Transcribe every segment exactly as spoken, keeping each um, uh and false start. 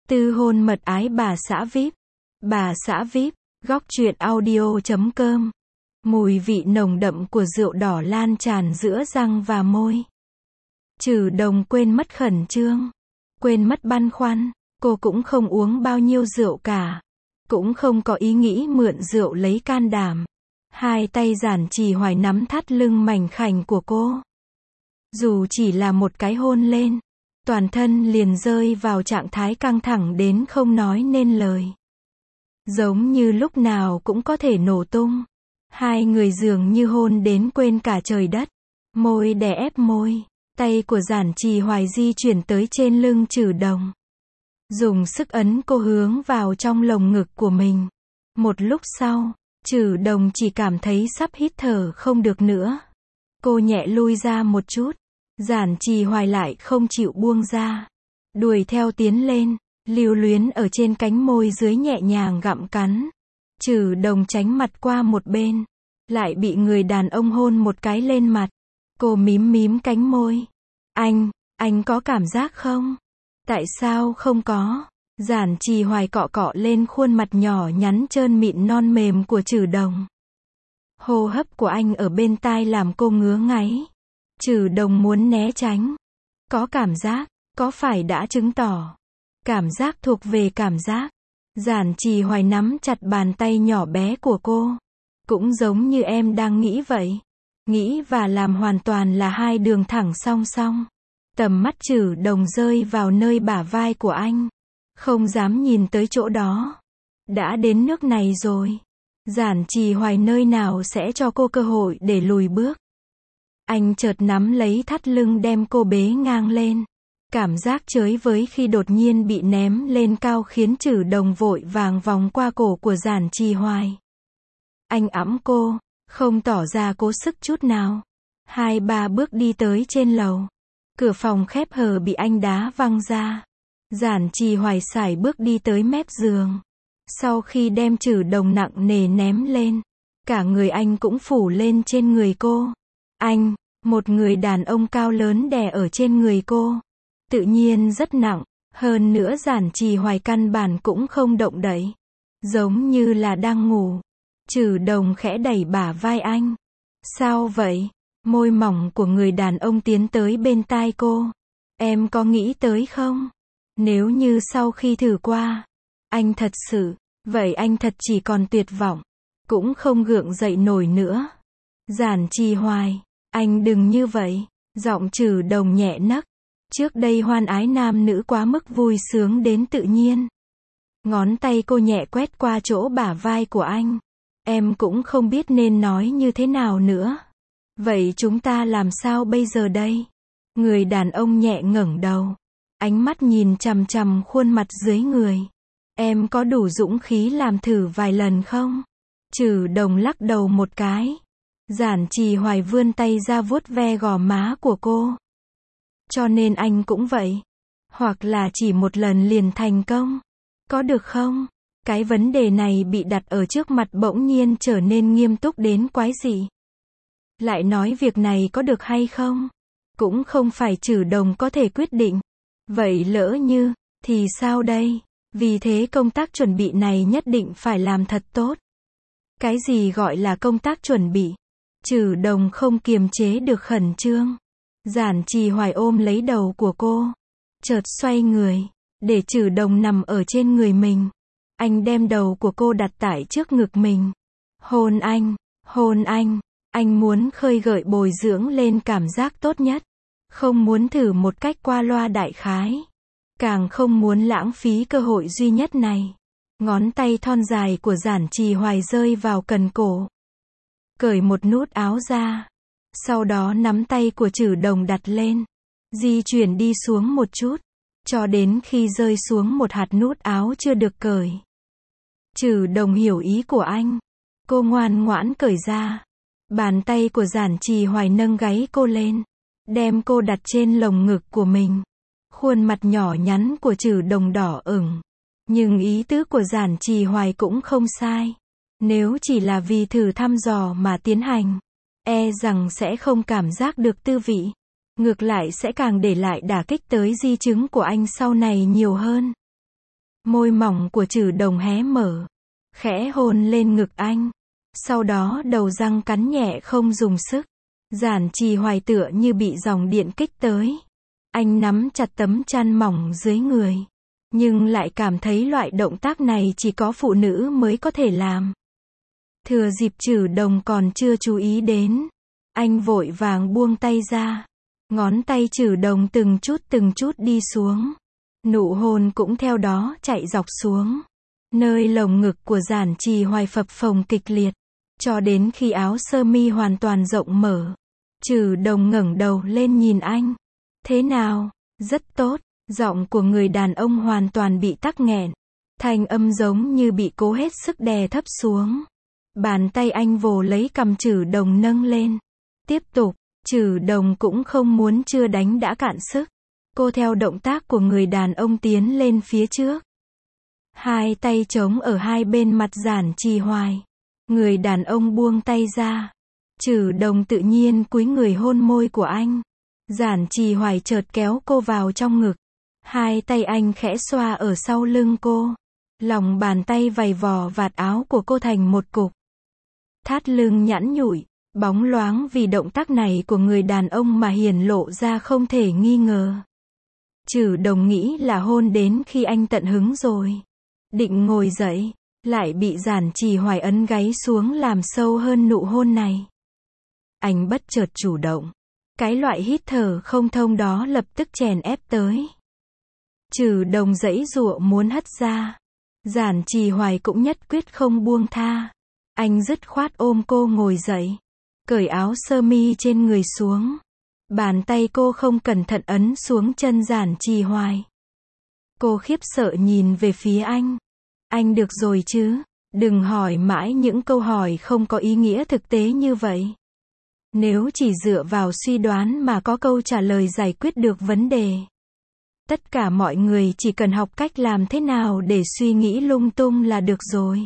Tư hôn mật ái bà xã vi ai pi. Bà xã vi ai pi, góc truyện audio chấm com. Mùi vị nồng đậm của rượu đỏ lan tràn giữa răng và môi. Trừ Đồng quên mất khẩn trương, quên mất băn khoăn, cô cũng không uống bao nhiêu rượu cả, cũng không có ý nghĩ mượn rượu lấy can đảm. Hai tay Giản Trì Hoài nắm thắt lưng mảnh khảnh của cô. Dù chỉ là một cái hôn lên, toàn thân liền rơi vào trạng thái căng thẳng đến không nói nên lời. Giống như lúc nào cũng có thể nổ tung. Hai người dường như hôn đến quên cả trời đất. Môi đè ép môi, tay của Giản Trì Hoài di chuyển tới trên lưng Trừ Đồng. Dùng sức ấn cô hướng vào trong lồng ngực của mình. Một lúc sau, Trừ Đồng chỉ cảm thấy sắp hít thở không được nữa. Cô nhẹ lui ra một chút. Giản Trì Hoài lại không chịu buông ra. Đuổi theo tiến lên, lưu luyến ở trên cánh môi dưới nhẹ nhàng gặm cắn. Trừ Đồng tránh mặt qua một bên, lại bị người đàn ông hôn một cái lên mặt. Cô mím mím cánh môi. Anh, anh có cảm giác không? Tại sao không có? Giản Trì Hoài cọ cọ lên khuôn mặt nhỏ nhắn trơn mịn non mềm của Trừ Đồng. Hô hấp của anh ở bên tai làm cô ngứa ngáy. Trừ Đồng muốn né tránh. Có cảm giác, có phải đã chứng tỏ? Cảm giác thuộc về cảm giác. Giản Trì Hoài nắm chặt bàn tay nhỏ bé của cô. Cũng giống như em đang nghĩ vậy. Nghĩ và làm hoàn toàn là hai đường thẳng song song. Tầm mắt Trừ Đồng rơi vào nơi bả vai của anh. Không dám nhìn tới chỗ đó. Đã đến nước này rồi. Giản Trì Hoài nơi nào sẽ cho cô cơ hội để lùi bước. Anh chợt nắm lấy thắt lưng đem cô bế ngang lên. Cảm giác chới với khi đột nhiên bị ném lên cao khiến Trừ Đồng vội vàng vòng qua cổ của Giản Trì Hoài. Anh ẵm cô, không tỏ ra cố sức chút nào. Hai ba bước đi tới trên lầu. Cửa phòng khép hờ bị anh đá văng ra. Giản Trì Hoài sải bước đi tới mép giường. Sau khi đem Trừ Đồng nặng nề ném lên, cả người anh cũng phủ lên trên người cô. Anh, một người đàn ông cao lớn đè ở trên người cô. Tự nhiên rất nặng, hơn nữa Giản Trì Hoài căn bản cũng không động đậy. Giống như là đang ngủ. Trừ Đồng khẽ đẩy bả vai anh. Sao vậy? Môi mỏng của người đàn ông tiến tới bên tai cô. Em có nghĩ tới không? Nếu như sau khi thử qua, anh thật sự, vậy anh thật chỉ còn tuyệt vọng. Cũng không gượng dậy nổi nữa. Giản Trì Hoài, anh đừng như vậy. Giọng Trừ Đồng nhẹ nấc. Trước đây hoan ái nam nữ quá mức vui sướng đến tự nhiên. Ngón tay cô nhẹ quét qua chỗ bả vai của anh. Em cũng không biết nên nói như thế nào nữa. Vậy chúng ta làm sao bây giờ đây? Người đàn ông nhẹ ngẩng đầu. Ánh mắt nhìn chằm chằm khuôn mặt dưới người. Em có đủ dũng khí làm thử vài lần không? Trừ Đồng lắc đầu một cái. Giản Trì Hoài vươn tay ra vuốt ve gò má của cô. Cho nên anh cũng vậy. Hoặc là chỉ một lần liền thành công. Có được không? Cái vấn đề này bị đặt ở trước mặt bỗng nhiên trở nên nghiêm túc đến quái dị. Lại nói việc này có được hay không? Cũng không phải Trừ Đồng có thể quyết định. Vậy lỡ như, thì sao đây? Vì thế công tác chuẩn bị này nhất định phải làm thật tốt. Cái gì gọi là công tác chuẩn bị? Trừ Đồng không kiềm chế được khẩn trương. Giản Trì Hoài ôm lấy đầu của cô. Chợt xoay người, để Trừ Đồng nằm ở trên người mình. Anh đem đầu của cô đặt tại trước ngực mình. Hôn anh, hôn anh. Anh muốn khơi gợi bồi dưỡng lên cảm giác tốt nhất. Không muốn thử một cách qua loa đại khái. Càng không muốn lãng phí cơ hội duy nhất này. Ngón tay thon dài của Giản Trì Hoài rơi vào cần cổ. Cởi một nút áo ra. Sau đó nắm tay của Trừ Đồng đặt lên. Di chuyển đi xuống một chút. Cho đến khi rơi xuống một hạt nút áo chưa được cởi. Trừ Đồng hiểu ý của anh. Cô ngoan ngoãn cởi ra. Bàn tay của Giản Trì Hoài nâng gáy cô lên. Đem cô đặt trên lồng ngực của mình. Khuôn mặt nhỏ nhắn của Trừ Đồng đỏ ửng. Nhưng ý tứ của Giản Trì Hoài cũng không sai. Nếu chỉ là vì thử thăm dò mà tiến hành, e rằng sẽ không cảm giác được tư vị. Ngược lại sẽ càng để lại đả kích tới di chứng của anh sau này nhiều hơn. Môi mỏng của Trử Đồng hé mở, khẽ hôn lên ngực anh. Sau đó đầu răng cắn nhẹ không dùng sức. Giản Trì Hoài tựa như bị dòng điện kích tới. Anh nắm chặt tấm chăn mỏng dưới người, nhưng lại cảm thấy loại động tác này chỉ có phụ nữ mới có thể làm. Thừa dịp Trử Đồng còn chưa chú ý đến, anh vội vàng buông tay ra. Ngón tay Trử Đồng từng chút từng chút đi xuống. Nụ hôn cũng theo đó chạy dọc xuống. Nơi lồng ngực của Giản Trì Hoài phập phồng kịch liệt. Cho đến khi áo sơ mi hoàn toàn rộng mở. Trử Đồng ngẩng đầu lên nhìn anh. Thế nào? Rất tốt. Giọng của người đàn ông hoàn toàn bị tắc nghẹn. Thanh âm giống như bị cố hết sức đè thấp xuống. Bàn tay anh vồ lấy cằm Trử Đồng nâng lên. Tiếp tục. Trử Đồng cũng không muốn chưa đánh đã cạn sức. Cô theo động tác của người đàn ông tiến lên phía trước. Hai tay chống ở hai bên mặt Giản Trì Hoài. Người đàn ông buông tay ra. Trử Đồng tự nhiên cúi người hôn môi của anh. Giản Trì Hoài chợt kéo cô vào trong ngực. Hai tay anh khẽ xoa ở sau lưng cô. Lòng bàn tay vầy vò vạt áo của cô thành một cục. Thắt lưng nhẵn nhụi, bóng loáng vì động tác này của người đàn ông mà hiển lộ ra không thể nghi ngờ. Trử Đồng nghĩ là hôn đến khi anh tận hứng rồi. Định ngồi dậy, lại bị Giản Trì Hoài ấn gáy xuống làm sâu hơn nụ hôn này. Anh bất chợt chủ động. Cái loại hít thở không thông đó lập tức chèn ép tới. Trử Đồng giãy giụa muốn hất ra. Giản Trì Hoài cũng nhất quyết không buông tha. Anh dứt khoát ôm cô ngồi dậy. Cởi áo sơ mi trên người xuống. Bàn tay cô không cẩn thận ấn xuống chân Giản Trì Hoài. Cô khiếp sợ nhìn về phía anh. Anh được rồi chứ? Đừng hỏi mãi những câu hỏi không có ý nghĩa thực tế như vậy. Nếu chỉ dựa vào suy đoán mà có câu trả lời giải quyết được vấn đề. Tất cả mọi người chỉ cần học cách làm thế nào để suy nghĩ lung tung là được rồi.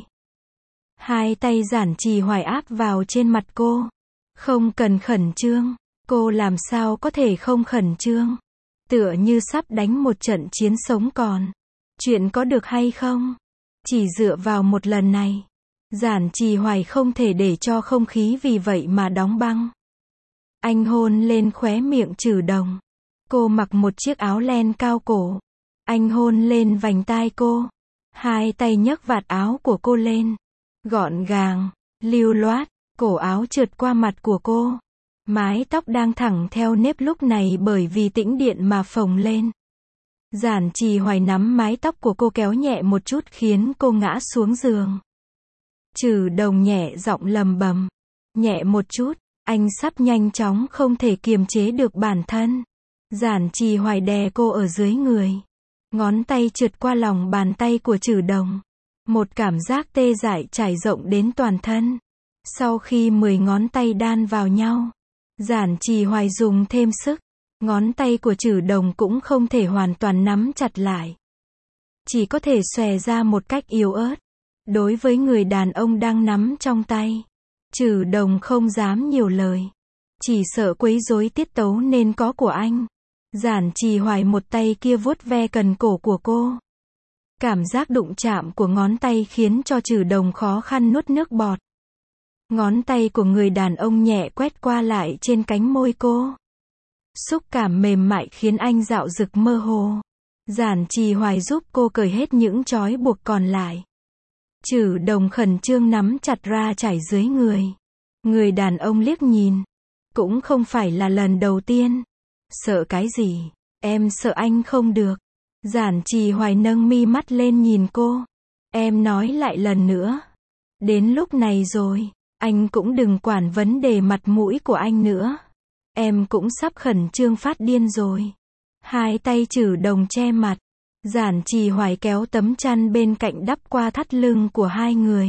Hai tay Giản Trì Hoài áp vào trên mặt cô. Không cần khẩn trương. Cô làm sao có thể không khẩn trương? Tựa như sắp đánh một trận chiến sống còn. Chuyện có được hay không? Chỉ dựa vào một lần này. Giản Trì Hoài không thể để cho không khí vì vậy mà đóng băng. Anh hôn lên khóe miệng Trử Đồng. Cô mặc một chiếc áo len cao cổ. Anh hôn lên vành tai cô. Hai tay nhấc vạt áo của cô lên. Gọn gàng, lưu loát, cổ áo trượt qua mặt của cô. Mái tóc đang thẳng theo nếp lúc này bởi vì tĩnh điện mà phồng lên. Giản Trì Hoài nắm mái tóc của cô kéo nhẹ một chút khiến cô ngã xuống giường. Trử Đồng nhẹ giọng lầm bầm. Nhẹ một chút, anh sắp nhanh chóng không thể kiềm chế được bản thân. Giản Trì Hoài đè cô ở dưới người. Ngón tay trượt qua lòng bàn tay của Trử Đồng. Một cảm giác tê dại trải rộng đến toàn thân. Sau khi mười ngón tay đan vào nhau, Giản Trì Hoài dùng thêm sức. Ngón tay của Trử Đồng cũng không thể hoàn toàn nắm chặt lại. Chỉ có thể xòe ra một cách yếu ớt. Đối với người đàn ông đang nắm trong tay, Trử Đồng không dám nhiều lời. Chỉ sợ quấy rối tiết tấu nên có của anh. Giản Trì Hoài một tay kia vuốt ve cần cổ của cô. Cảm giác đụng chạm của ngón tay khiến cho Trử Đồng khó khăn nuốt nước bọt. Ngón tay của người đàn ông nhẹ quét qua lại trên cánh môi cô. Xúc cảm mềm mại khiến anh dạo dực mơ hồ. Giản Trì Hoài giúp cô cởi hết những trói buộc còn lại. Trử Đồng khẩn trương nắm chặt ra trải dưới người. Người đàn ông liếc nhìn. Cũng không phải là lần đầu tiên. Sợ cái gì? Em sợ anh không được. Giản Trì Hoài nâng mi mắt lên nhìn cô. Em nói lại lần nữa. Đến lúc này rồi, anh cũng đừng quản vấn đề mặt mũi của anh nữa. Em cũng sắp khẩn trương phát điên rồi. Hai tay Trử Đồng che mặt. Giản Trì Hoài kéo tấm chăn bên cạnh đắp qua thắt lưng của hai người.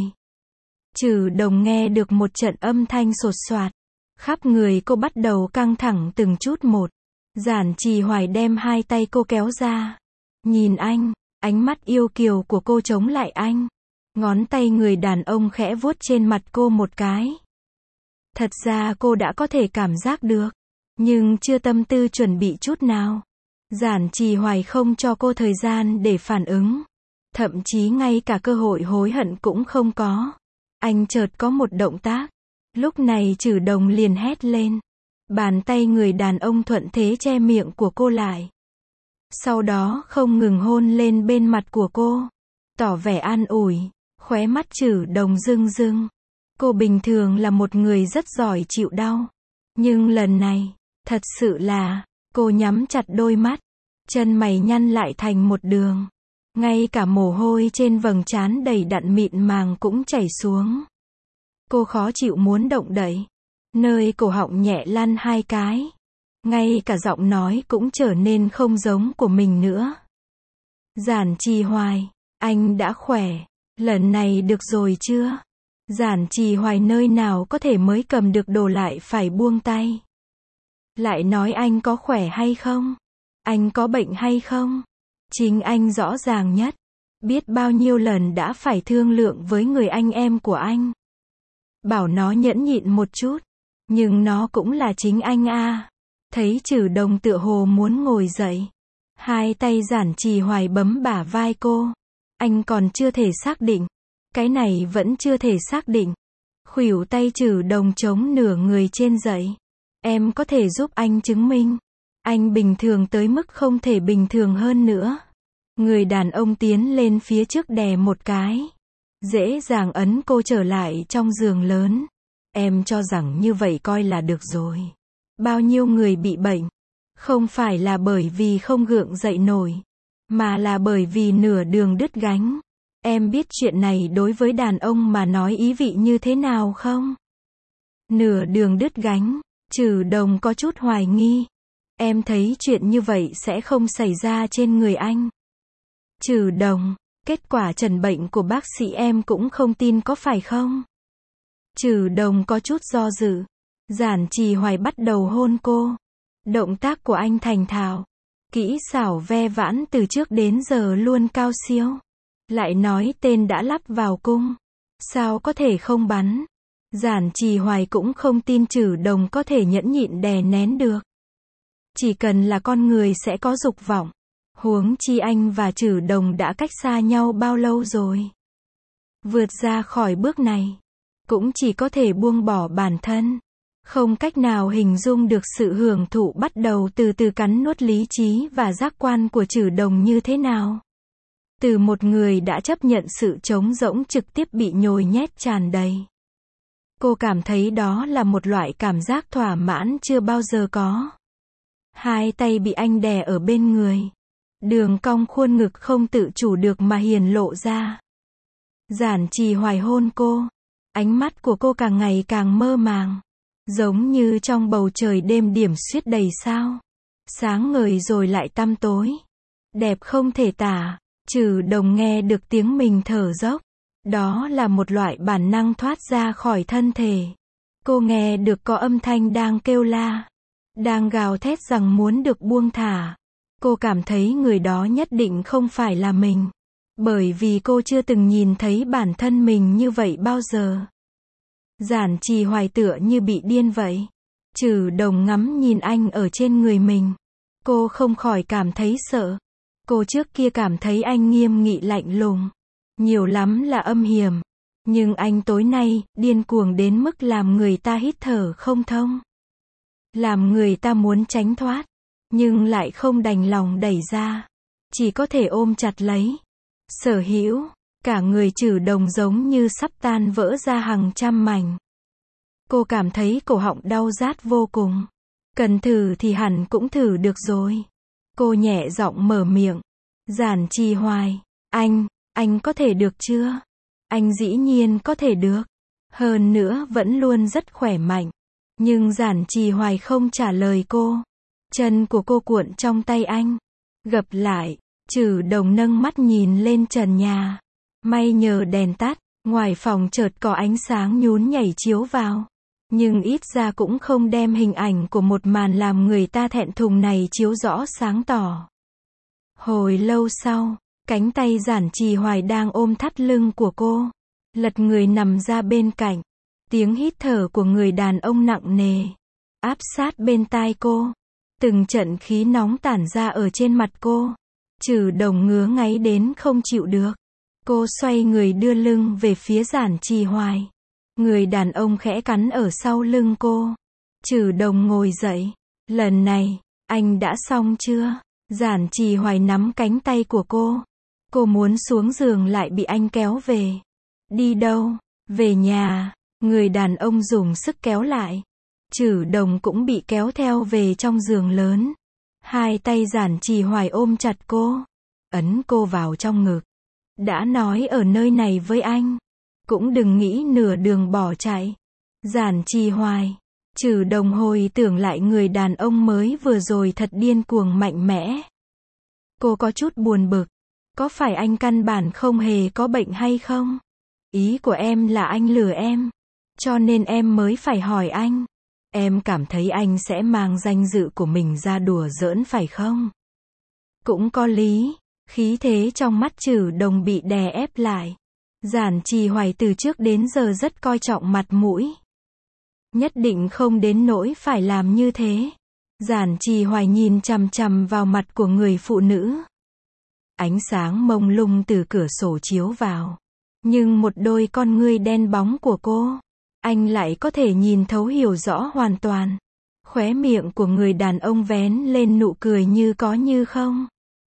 Trử Đồng nghe được một trận âm thanh sột soạt. Khắp người cô bắt đầu căng thẳng từng chút một. Giản Trì Hoài đem hai tay cô kéo ra. Nhìn anh, ánh mắt yêu kiều của cô chống lại anh. Ngón tay người đàn ông khẽ vuốt trên mặt cô một cái. Thật ra cô đã có thể cảm giác được, nhưng chưa tâm tư chuẩn bị chút nào. Giản Trì Hoài không cho cô thời gian để phản ứng. Thậm chí ngay cả cơ hội hối hận cũng không có. Anh chợt có một động tác. Lúc này Trử Đồng liền hét lên. Bàn tay người đàn ông thuận thế che miệng của cô lại. Sau đó không ngừng hôn lên bên mặt của cô. Tỏ vẻ an ủi. Khóe mắt Trử Đồng rưng rưng. Cô bình thường là một người rất giỏi chịu đau. Nhưng lần này, thật sự là, cô nhắm chặt đôi mắt. Chân mày nhăn lại thành một đường. Ngay cả mồ hôi trên vầng trán đầy đặn mịn màng cũng chảy xuống. Cô khó chịu muốn động đậy. Nơi cổ họng nhẹ lăn hai cái. Ngay cả giọng nói cũng trở nên không giống của mình nữa. Giản Trì Hoài, anh đã khỏe. Lần này được rồi chưa? Giản Trì Hoài nơi nào có thể mới cầm được đồ lại phải buông tay. Lại nói anh có khỏe hay không? Anh có bệnh hay không? Chính anh rõ ràng nhất. Biết bao nhiêu lần đã phải thương lượng với người anh em của anh. Bảo nó nhẫn nhịn một chút. Nhưng nó cũng là chính anh a. Thấy Trử Đồng tựa hồ muốn ngồi dậy. Hai tay Giản Trì Hoài bấm bả vai cô. Anh còn chưa thể xác định. Cái này vẫn chưa thể xác định. Khuỷu tay Trử Đồng chống nửa người trên dậy. Em có thể giúp anh chứng minh. Anh bình thường tới mức không thể bình thường hơn nữa. Người đàn ông tiến lên phía trước đè một cái. Dễ dàng ấn cô trở lại trong giường lớn. Em cho rằng như vậy coi là được rồi. Bao nhiêu người bị bệnh. Không phải là bởi vì không gượng dậy nổi. Mà là bởi vì nửa đường đứt gánh. Em biết chuyện này đối với đàn ông mà nói ý vị như thế nào không? Nửa đường đứt gánh. Trử Đồng có chút hoài nghi. Em thấy chuyện như vậy sẽ không xảy ra trên người anh. Trử Đồng, kết quả trần bệnh của bác sĩ em cũng không tin có phải không? Trử Đồng có chút do dự. Giản Trì Hoài bắt đầu hôn cô. Động tác của anh thành thạo. Kỹ xảo ve vãn từ trước đến giờ luôn cao siêu. Lại nói tên đã lắp vào cung. Sao có thể không bắn? Giản Trì Hoài cũng không tin Trử Đồng có thể nhẫn nhịn đè nén được. Chỉ cần là con người sẽ có dục vọng. Huống chi anh và Trử Đồng đã cách xa nhau bao lâu rồi. Vượt ra khỏi bước này. Cũng chỉ có thể buông bỏ bản thân. Không cách nào hình dung được sự hưởng thụ bắt đầu từ từ cắn nuốt lý trí và giác quan của Trử Đồng như thế nào. Từ một người đã chấp nhận sự trống rỗng trực tiếp bị nhồi nhét tràn đầy. Cô cảm thấy đó là một loại cảm giác thỏa mãn chưa bao giờ có. Hai tay bị anh đè ở bên người. Đường cong khuôn ngực không tự chủ được mà hiển lộ ra. Giản Trì Hoài hôn cô. Ánh mắt của cô càng ngày càng mơ màng. Giống như trong bầu trời đêm điểm xuyết đầy sao. Sáng ngời rồi lại tăm tối. Đẹp không thể tả. Trử Đồng nghe được tiếng mình thở dốc. Đó là một loại bản năng thoát ra khỏi thân thể. Cô nghe được có âm thanh đang kêu la. Đang gào thét rằng muốn được buông thả. Cô cảm thấy người đó nhất định không phải là mình. Bởi vì cô chưa từng nhìn thấy bản thân mình như vậy bao giờ. Giản Trì Hoài tựa như bị điên vậy. Trử Đồng ngắm nhìn anh ở trên người mình. Cô không khỏi cảm thấy sợ. Cô trước kia cảm thấy anh nghiêm nghị lạnh lùng. Nhiều lắm là âm hiểm. Nhưng anh tối nay, điên cuồng đến mức làm người ta hít thở không thông. Làm người ta muốn tránh thoát. Nhưng lại không đành lòng đẩy ra. Chỉ có thể ôm chặt lấy. Sở hữu, cả người Trử Đồng giống như sắp tan vỡ ra hàng trăm mảnh. Cô cảm thấy cổ họng đau rát vô cùng. Cần thử thì hẳn cũng thử được rồi. Cô nhẹ giọng mở miệng. Giản Trì Hoài, anh, anh có thể được chưa? Anh dĩ nhiên có thể được. Hơn nữa vẫn luôn rất khỏe mạnh. Nhưng Giản Trì Hoài không trả lời cô. Chân của cô cuộn trong tay anh. Gập lại. Trử Đồng nâng mắt nhìn lên trần nhà. May nhờ đèn tắt. Ngoài phòng chợt có ánh sáng nhún nhảy chiếu vào. Nhưng ít ra cũng không đem hình ảnh của một màn làm người ta thẹn thùng này chiếu rõ sáng tỏ. Hồi lâu sau, cánh tay Giản Trì Hoài đang ôm thắt lưng của cô. Lật người nằm ra bên cạnh. Tiếng hít thở của người đàn ông nặng nề. Áp sát bên tai cô. Từng trận khí nóng tản ra ở trên mặt cô. Trử Đồng ngứa ngáy đến không chịu được. Cô xoay người đưa lưng về phía Giản Trì Hoài. Người đàn ông khẽ cắn ở sau lưng cô. Trừ Đồng ngồi dậy. Lần này, anh đã xong chưa? Giản Trì Hoài nắm cánh tay của cô. Cô muốn xuống giường lại bị anh kéo về. Đi đâu? Về nhà. Người đàn ông dùng sức kéo lại. Trừ Đồng cũng bị kéo theo về trong giường lớn. Hai tay Giản Trì Hoài ôm chặt cô. Ấn cô vào trong ngực. Đã nói ở nơi này với anh. Cũng đừng nghĩ nửa đường bỏ chạy. Giản Trì Hoài. Trừ Đồng hồi tưởng lại người đàn ông mới vừa rồi thật điên cuồng mạnh mẽ. Cô có chút buồn bực. Có phải anh căn bản không hề có bệnh hay không? Ý của em là anh lừa em. Cho nên em mới phải hỏi anh. Em cảm thấy anh sẽ mang danh dự của mình ra đùa giỡn phải không? Cũng có lý. Khí thế trong mắt Trừ Đồng bị đè ép lại. Giản Trì Hoài từ trước đến giờ rất coi trọng mặt mũi. Nhất định không đến nỗi phải làm như thế. Giản Trì Hoài nhìn chằm chằm vào mặt của người phụ nữ. Ánh sáng mông lung từ cửa sổ chiếu vào. Nhưng một đôi con ngươi đen bóng của cô, anh lại có thể nhìn thấu hiểu rõ hoàn toàn. Khóe miệng của người đàn ông vén lên nụ cười như có như không.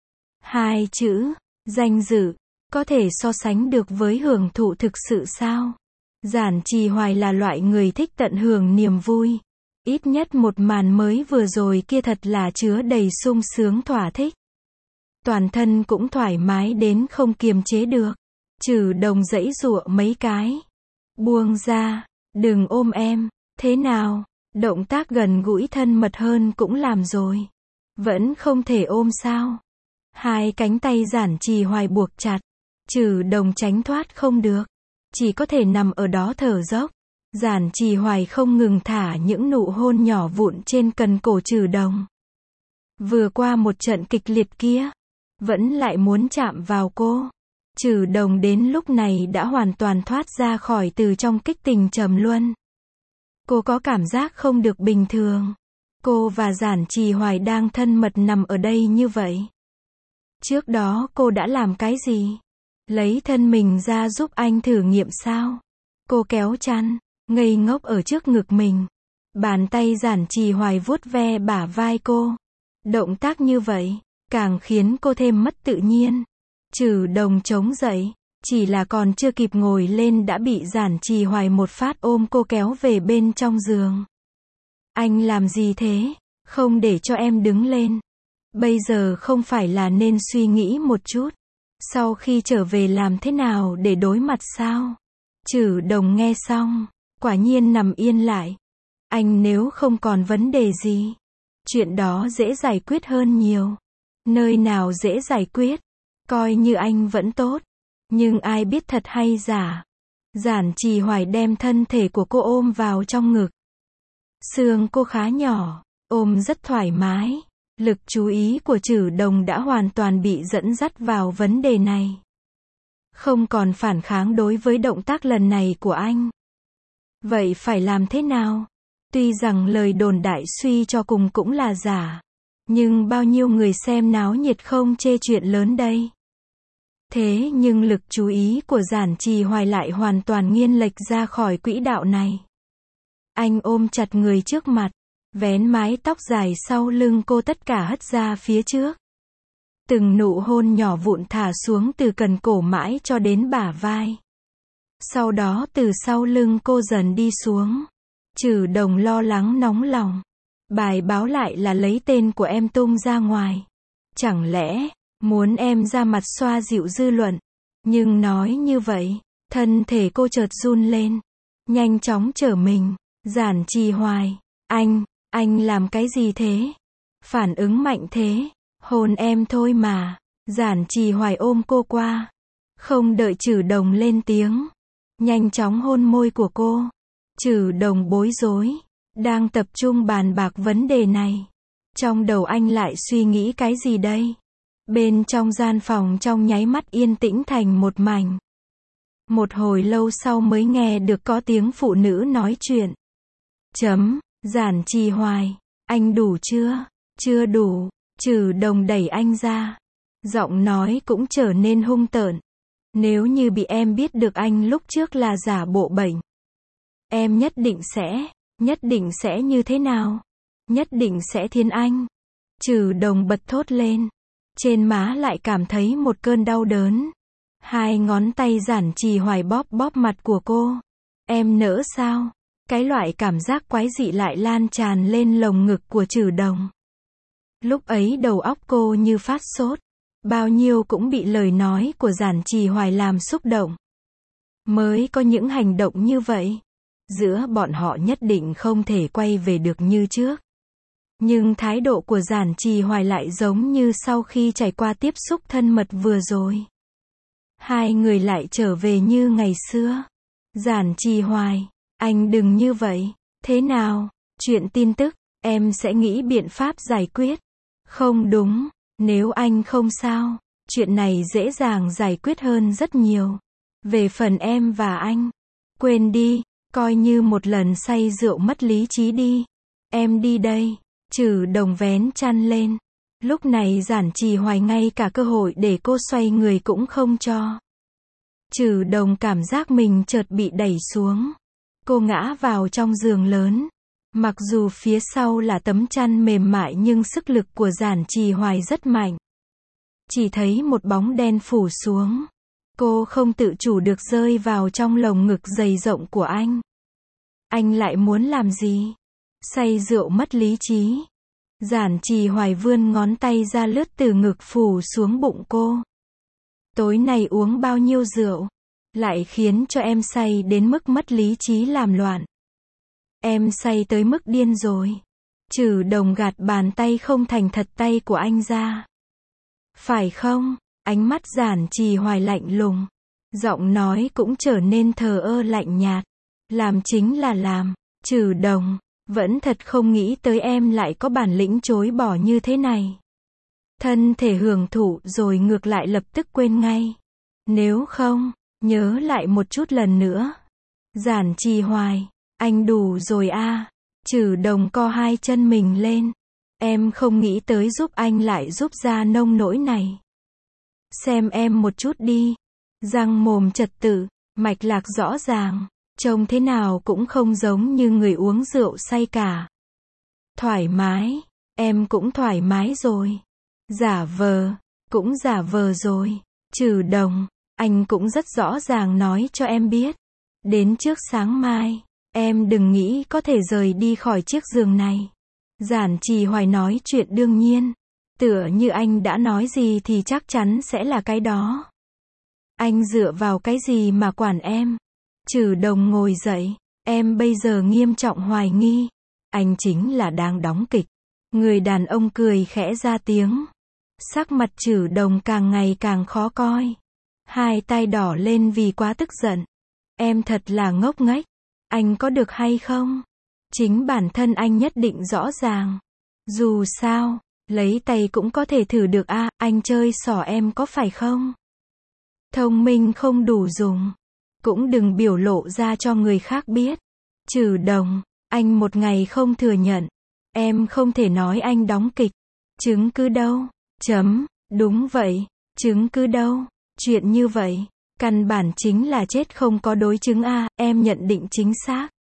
Hai chữ, danh dự, có thể so sánh được với hưởng thụ thực sự sao? Giản Trì Hoài là loại người thích tận hưởng niềm vui. Ít nhất một màn mới vừa rồi kia thật là chứa đầy sung sướng thỏa thích. Toàn thân cũng thoải mái đến không kiềm chế được. Trừ Đồng giãy giụa mấy cái. Buông ra, đừng ôm em, thế nào? Động tác gần gũi thân mật hơn cũng làm rồi. Vẫn không thể ôm sao? Hai cánh tay Giản Trì Hoài buộc chặt. Trừ Đồng tránh thoát không được. Chỉ có thể nằm ở đó thở dốc. Giản Trì Hoài không ngừng thả những nụ hôn nhỏ vụn trên cần cổ Trừ Đồng. Vừa qua một trận kịch liệt kia, vẫn lại muốn chạm vào cô. Trừ Đồng đến lúc này đã hoàn toàn thoát ra khỏi từ trong kích tình trầm luân. Cô có cảm giác không được bình thường. Cô và Giản Trì Hoài đang thân mật nằm ở đây như vậy. Trước đó cô đã làm cái gì? Lấy thân mình ra giúp anh thử nghiệm sao? Cô kéo chăn, ngây ngốc ở trước ngực mình. Bàn tay Giản Trì Hoài vuốt ve bả vai cô. Động tác như vậy, càng khiến cô thêm mất tự nhiên. Trừ Đồng chống dậy, chỉ là còn chưa kịp ngồi lên đã bị Giản Trì Hoài một phát ôm cô kéo về bên trong giường. Anh làm gì thế? Không để cho em đứng lên. Bây giờ không phải là nên suy nghĩ một chút. Sau khi trở về làm thế nào để đối mặt sao? Trừ Đồng nghe xong, quả nhiên nằm yên lại. Anh nếu không còn vấn đề gì, chuyện đó dễ giải quyết hơn nhiều. Nơi nào dễ giải quyết? Coi như anh vẫn tốt. Nhưng ai biết thật hay giả? Giản Trì Hoài đem thân thể của cô ôm vào trong ngực. Xương cô khá nhỏ, ôm rất thoải mái. Lực chú ý của Trừ Đồng đã hoàn toàn bị dẫn dắt vào vấn đề này. Không còn phản kháng đối với động tác lần này của anh. Vậy phải làm thế nào? Tuy rằng lời đồn đại suy cho cùng cũng là giả. Nhưng bao nhiêu người xem náo nhiệt không chê chuyện lớn đây. Thế nhưng lực chú ý của Giản Trì Hoài lại hoàn toàn nghiêng lệch ra khỏi quỹ đạo này. Anh ôm chặt người trước mặt, vén mái tóc dài sau lưng cô tất cả hất ra phía trước. Từng nụ hôn nhỏ vụn thả xuống từ cần cổ mãi cho đến bả vai. Sau đó từ sau lưng cô dần đi xuống. Trừ Đồng lo lắng nóng lòng. Bài báo lại là lấy tên của em tung ra ngoài. Chẳng lẽ, muốn em ra mặt xoa dịu dư luận. Nhưng nói như vậy, thân thể cô chợt run lên. Nhanh chóng trở mình. Giản Trì Hoài, anh, anh làm cái gì thế? Phản ứng mạnh thế. Hôn em thôi mà. Giản Trì Hoài ôm cô qua. Không đợi Trừ Đồng lên tiếng. Nhanh chóng hôn môi của cô. Trừ Đồng bối rối. Đang tập trung bàn bạc vấn đề này. Trong đầu anh lại suy nghĩ cái gì đây? Bên trong gian phòng trong nháy mắt yên tĩnh thành một mảnh. Một hồi lâu sau mới nghe được có tiếng phụ nữ nói chuyện. Chấm, Giản Trì Hoài, anh đủ chưa? Chưa đủ. Trừ Đồng đẩy anh ra. Giọng nói cũng trở nên hung tợn. Nếu như bị em biết được anh lúc trước là giả bộ bệnh, em nhất định sẽ, nhất định sẽ như thế nào? Nhất định sẽ thiến anh. Trừ Đồng bật thốt lên. Trên má lại cảm thấy một cơn đau đớn. Hai ngón tay Giản Trì Hoài bóp bóp mặt của cô. Em nỡ sao? Cái loại cảm giác quái dị lại lan tràn lên lồng ngực của Trừ Đồng. Lúc ấy đầu óc cô như phát sốt. Bao nhiêu cũng bị lời nói của Giản Trì Hoài làm xúc động. Mới có những hành động như vậy. Giữa bọn họ nhất định không thể quay về được như trước. Nhưng thái độ của Giản Trì Hoài lại giống như sau khi trải qua tiếp xúc thân mật vừa rồi. Hai người lại trở về như ngày xưa. Giản Trì Hoài, anh đừng như vậy. Thế nào? Chuyện tin tức, em sẽ nghĩ biện pháp giải quyết. Không đúng, nếu anh không sao, chuyện này dễ dàng giải quyết hơn rất nhiều. Về phần em và anh, quên đi, coi như một lần say rượu mất lý trí đi. Em đi đây. Trừ Đồng vén chăn lên. Lúc này Giản Trì Hoài ngay cả cơ hội để cô xoay người cũng không cho. Trừ Đồng cảm giác mình chợt bị đẩy xuống. Cô ngã vào trong giường lớn. Mặc dù phía sau là tấm chăn mềm mại nhưng sức lực của Giản Trì Hoài rất mạnh. Chỉ thấy một bóng đen phủ xuống. Cô không tự chủ được rơi vào trong lồng ngực dày rộng của anh. Anh lại muốn làm gì? Say rượu mất lý trí. Giản Trì Hoài vươn ngón tay ra lướt từ ngực phủ xuống bụng cô. Tối nay uống bao nhiêu rượu? Lại khiến cho em say đến mức mất lý trí làm loạn. Em say tới mức điên rồi. Trừ Đồng gạt bàn tay không thành thật tay của anh ra. Phải không? Ánh mắt Giản Trì Hoài lạnh lùng. Giọng nói cũng trở nên thờ ơ lạnh nhạt. Làm chính là làm. Trừ Đồng, vẫn thật không nghĩ tới em lại có bản lĩnh chối bỏ như thế này. Thân thể hưởng thụ rồi ngược lại lập tức quên ngay. Nếu không, nhớ lại một chút lần nữa. Giản Trì Hoài, anh đủ rồi a. À. Trừ Đồng co hai chân mình lên. Em không nghĩ tới giúp anh lại giúp ra nông nỗi này. Xem em một chút đi. Răng mồm trật tự, mạch lạc rõ ràng. Trông thế nào cũng không giống như người uống rượu say cả. Thoải mái, em cũng thoải mái rồi. Giả vờ, cũng giả vờ rồi. Trừ Đồng, anh cũng rất rõ ràng nói cho em biết. Đến trước sáng mai, em đừng nghĩ có thể rời đi khỏi chiếc giường này. Giản Trì Hoài nói chuyện đương nhiên. Tựa như anh đã nói gì thì chắc chắn sẽ là cái đó. Anh dựa vào cái gì mà quản em? Trừ Đồng ngồi dậy. Em bây giờ nghiêm trọng hoài nghi. Anh chính là đang đóng kịch. Người đàn ông cười khẽ ra tiếng. Sắc mặt Trừ Đồng càng ngày càng khó coi. Hai tay đỏ lên vì quá tức giận. Em thật là ngốc nghếch. Anh có được hay không? Chính bản thân anh nhất định rõ ràng. Dù sao, lấy tay cũng có thể thử được a. À, anh chơi xỏ em có phải không? Thông minh không đủ dùng. Cũng đừng biểu lộ ra cho người khác biết. Trừ Đồng, anh một ngày không thừa nhận. Em không thể nói anh đóng kịch. Chứng cứ đâu? Chấm, đúng vậy, chứng cứ đâu? Chuyện như vậy, căn bản chính là chết không có đối chứng a. À, em nhận định chính xác.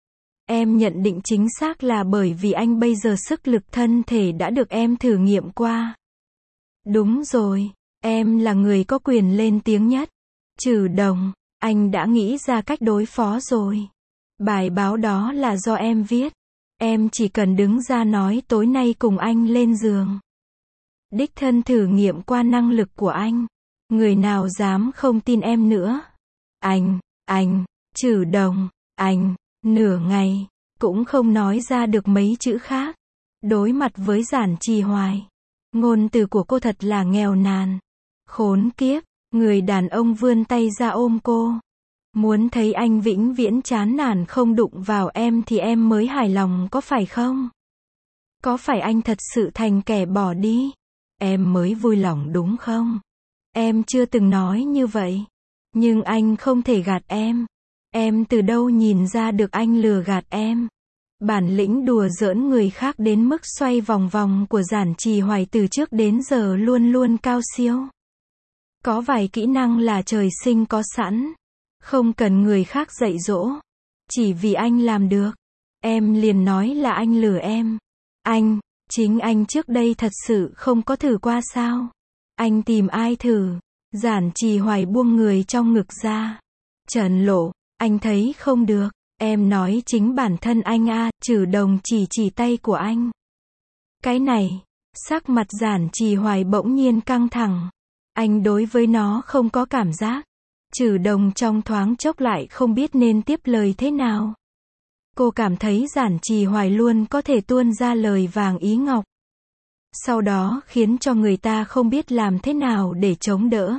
Em nhận định chính xác là bởi vì anh bây giờ sức lực thân thể đã được em thử nghiệm qua. Đúng rồi, em là người có quyền lên tiếng nhất. Trừ Đồng, anh đã nghĩ ra cách đối phó rồi. Bài báo đó là do em viết. Em chỉ cần đứng ra nói tối nay cùng anh lên giường. Đích thân thử nghiệm qua năng lực của anh. Người nào dám không tin em nữa. Anh, anh, Trừ Đồng, anh, nửa ngày, cũng không nói ra được mấy chữ khác. Đối mặt với Giản Trì Hoài. Ngôn từ của cô thật là nghèo nàn. Khốn kiếp, người đàn ông vươn tay ra ôm cô. Muốn thấy anh vĩnh viễn chán nản không đụng vào em thì em mới hài lòng có phải không? Có phải anh thật sự thành kẻ bỏ đi? Em mới vui lòng đúng không? Em chưa từng nói như vậy. Nhưng anh không thể gạt em. Em từ đâu nhìn ra được anh lừa gạt em? Bản lĩnh đùa giỡn người khác đến mức xoay vòng vòng của Giản Trì Hoài từ trước đến giờ luôn luôn cao siêu. Có vài kỹ năng là trời sinh có sẵn. Không cần người khác dạy dỗ. Chỉ vì anh làm được. Em liền nói là anh lừa em. Anh, chính anh trước đây thật sự không có thử qua sao? Anh tìm ai thử? Giản Trì Hoài buông người trong ngực ra. Trần Lộ, anh thấy không được. Em nói chính bản thân anh a. Trừ Đồng chỉ chỉ tay của anh. Cái này, sắc mặt Giản Trì Hoài bỗng nhiên căng thẳng. Anh đối với nó không có cảm giác. Trừ Đồng trong thoáng chốc lại không biết nên tiếp lời thế nào. Cô cảm thấy Giản Trì Hoài luôn có thể tuôn ra lời vàng ý ngọc. Sau đó khiến cho người ta không biết làm thế nào để chống đỡ.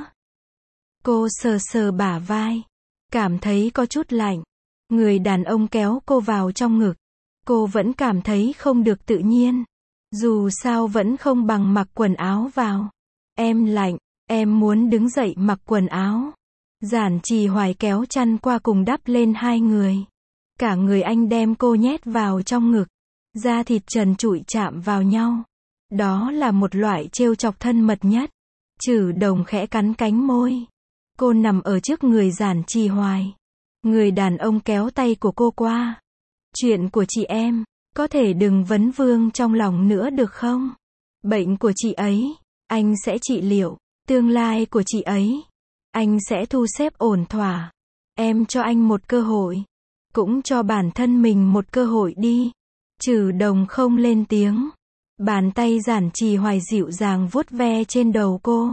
Cô sờ sờ bả vai. Cảm thấy có chút lạnh. Người đàn ông kéo cô vào trong ngực. Cô vẫn cảm thấy không được tự nhiên. Dù sao vẫn không bằng mặc quần áo vào. Em lạnh, em muốn đứng dậy mặc quần áo. Giản Trì Hoài kéo chăn qua cùng đắp lên hai người. Cả người anh đem cô nhét vào trong ngực. Da thịt trần trụi chạm vào nhau. Đó là một loại trêu chọc thân mật nhất. Trừ Đồng khẽ cắn cánh môi. Cô nằm ở trước người Giản Trì Hoài. Người đàn ông kéo tay của cô qua. Chuyện của chị em, có thể đừng vấn vương trong lòng nữa được không? Bệnh của chị ấy, anh sẽ trị liệu. Tương lai của chị ấy, anh sẽ thu xếp ổn thỏa. Em cho anh một cơ hội. Cũng cho bản thân mình một cơ hội đi. Trừ Đồng không lên tiếng. Bàn tay Giản Trì Hoài dịu dàng vuốt ve trên đầu cô.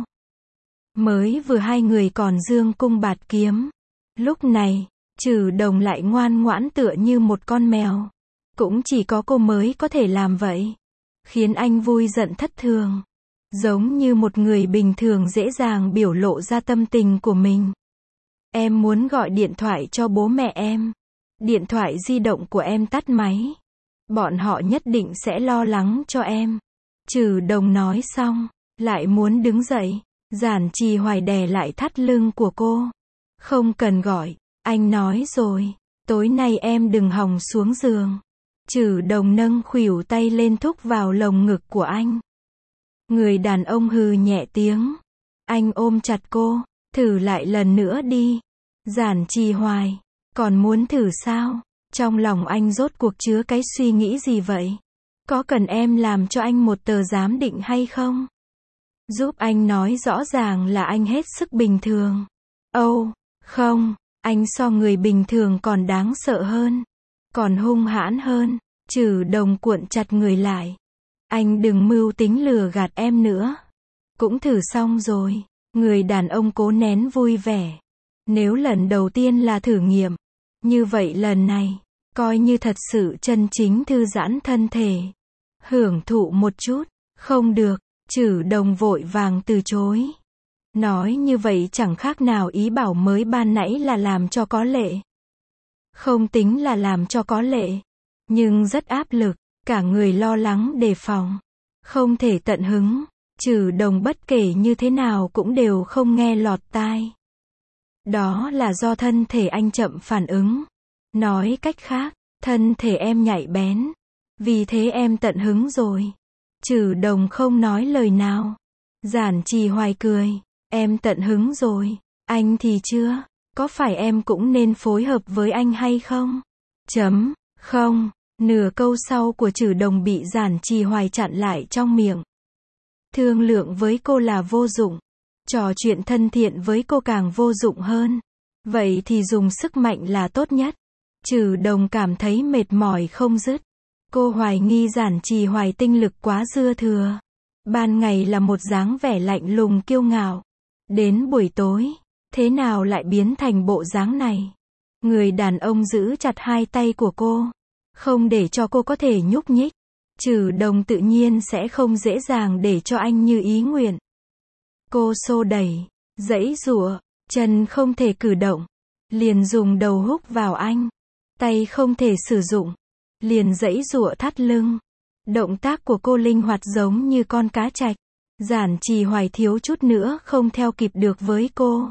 Mới vừa hai người còn dương cung bạt kiếm. Lúc này, Trừ Đồng lại ngoan ngoãn tựa như một con mèo. Cũng chỉ có cô mới có thể làm vậy. Khiến anh vui giận thất thường. Giống như một người bình thường dễ dàng biểu lộ ra tâm tình của mình. Em muốn gọi điện thoại cho bố mẹ em. Điện thoại di động của em tắt máy. Bọn họ nhất định sẽ lo lắng cho em. Trừ Đồng nói xong, lại muốn đứng dậy. Giản Trì Hoài đè lại thắt lưng của cô. Không cần gọi, anh nói rồi. Tối nay em đừng hòng xuống giường. Trừ Đồng nâng khuỷu tay lên thúc vào lồng ngực của anh. Người đàn ông hừ nhẹ tiếng. Anh ôm chặt cô. Thử lại lần nữa đi. Giản Trì Hoài, còn muốn thử sao? Trong lòng anh rốt cuộc chứa cái suy nghĩ gì vậy? Có cần em làm cho anh một tờ giám định hay không? Giúp anh nói rõ ràng là anh hết sức bình thường. Âu, oh, không, anh so người bình thường còn đáng sợ hơn. Còn hung hãn hơn. Trừ Đồng cuộn chặt người lại. Anh đừng mưu tính lừa gạt em nữa. Cũng thử xong rồi. Người đàn ông cố nén vui vẻ. Nếu lần đầu tiên là thử nghiệm, như vậy lần này, coi như thật sự chân chính thư giãn thân thể. Hưởng thụ một chút. Không được. Trừ Đồng vội vàng từ chối. Nói như vậy chẳng khác nào ý bảo mới ban nãy là làm cho có lệ. Không tính là làm cho có lệ. Nhưng rất áp lực. Cả người lo lắng đề phòng. Không thể tận hứng. Trừ Đồng bất kể như thế nào cũng đều không nghe lọt tai. Đó là do thân thể anh chậm phản ứng. Nói cách khác, thân thể em nhạy bén. Vì thế em tận hứng rồi. Trừ Đồng không nói lời nào. Giản Trì Hoài cười. Em tận hứng rồi. Anh thì chưa. Có phải em cũng nên phối hợp với anh hay không? Chấm. Không. Nửa câu sau của Trừ Đồng bị Giản Trì Hoài chặn lại trong miệng. Thương lượng với cô là vô dụng. Trò chuyện thân thiện với cô càng vô dụng hơn. Vậy thì dùng sức mạnh là tốt nhất. Trừ Đồng cảm thấy mệt mỏi không dứt. Cô hoài nghi Giản Trì Hoài tinh lực quá dư thừa. Ban ngày là một dáng vẻ lạnh lùng kiêu ngạo. Đến buổi tối, thế nào lại biến thành bộ dáng này? Người đàn ông giữ chặt hai tay của cô. Không để cho cô có thể nhúc nhích. Trừ Đồng tự nhiên sẽ không dễ dàng để cho anh như ý nguyện. Cô xô đẩy, giãy giụa, chân không thể cử động. Liền dùng đầu húc vào anh. Tay không thể sử dụng. Liền giãy giụa thắt lưng. Động tác của cô linh hoạt giống như con cá trạch. Giản Trì Hoài thiếu chút nữa không theo kịp được với cô.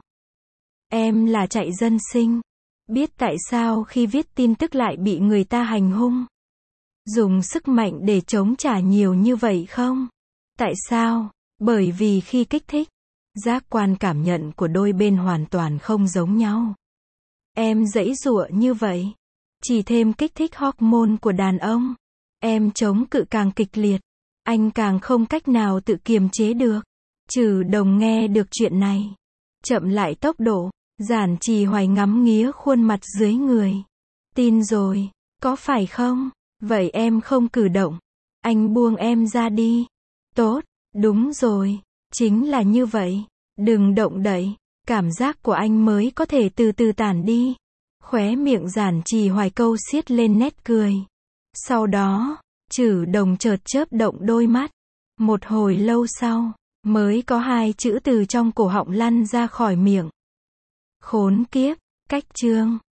Em là chạy dân sinh. Biết tại sao khi viết tin tức lại bị người ta hành hung? Dùng sức mạnh để chống trả nhiều như vậy không? Tại sao? Bởi vì khi kích thích, Giác quan cảm nhận của đôi bên hoàn toàn không giống nhau. Em giãy giụa như vậy, chỉ thêm kích thích hormone của đàn ông. Em chống cự càng kịch liệt, anh càng không cách nào tự kiềm chế được. Trừ Đồng nghe được chuyện này, chậm lại tốc độ, Giản Trì Hoài ngắm nghía khuôn mặt dưới người. Tin rồi, có phải không? Vậy em không cử động. Anh buông em ra đi. Tốt, đúng rồi, chính là như vậy. Đừng động đậy, cảm giác của anh mới có thể từ từ tản đi. Khóe miệng Giản Trì Hoài câu xiết lên nét cười. Sau đó, Trừ Đồng chợt chớp động đôi mắt. Một hồi lâu sau, mới có hai chữ từ trong cổ họng lăn ra khỏi miệng. Khốn kiếp, cách chương.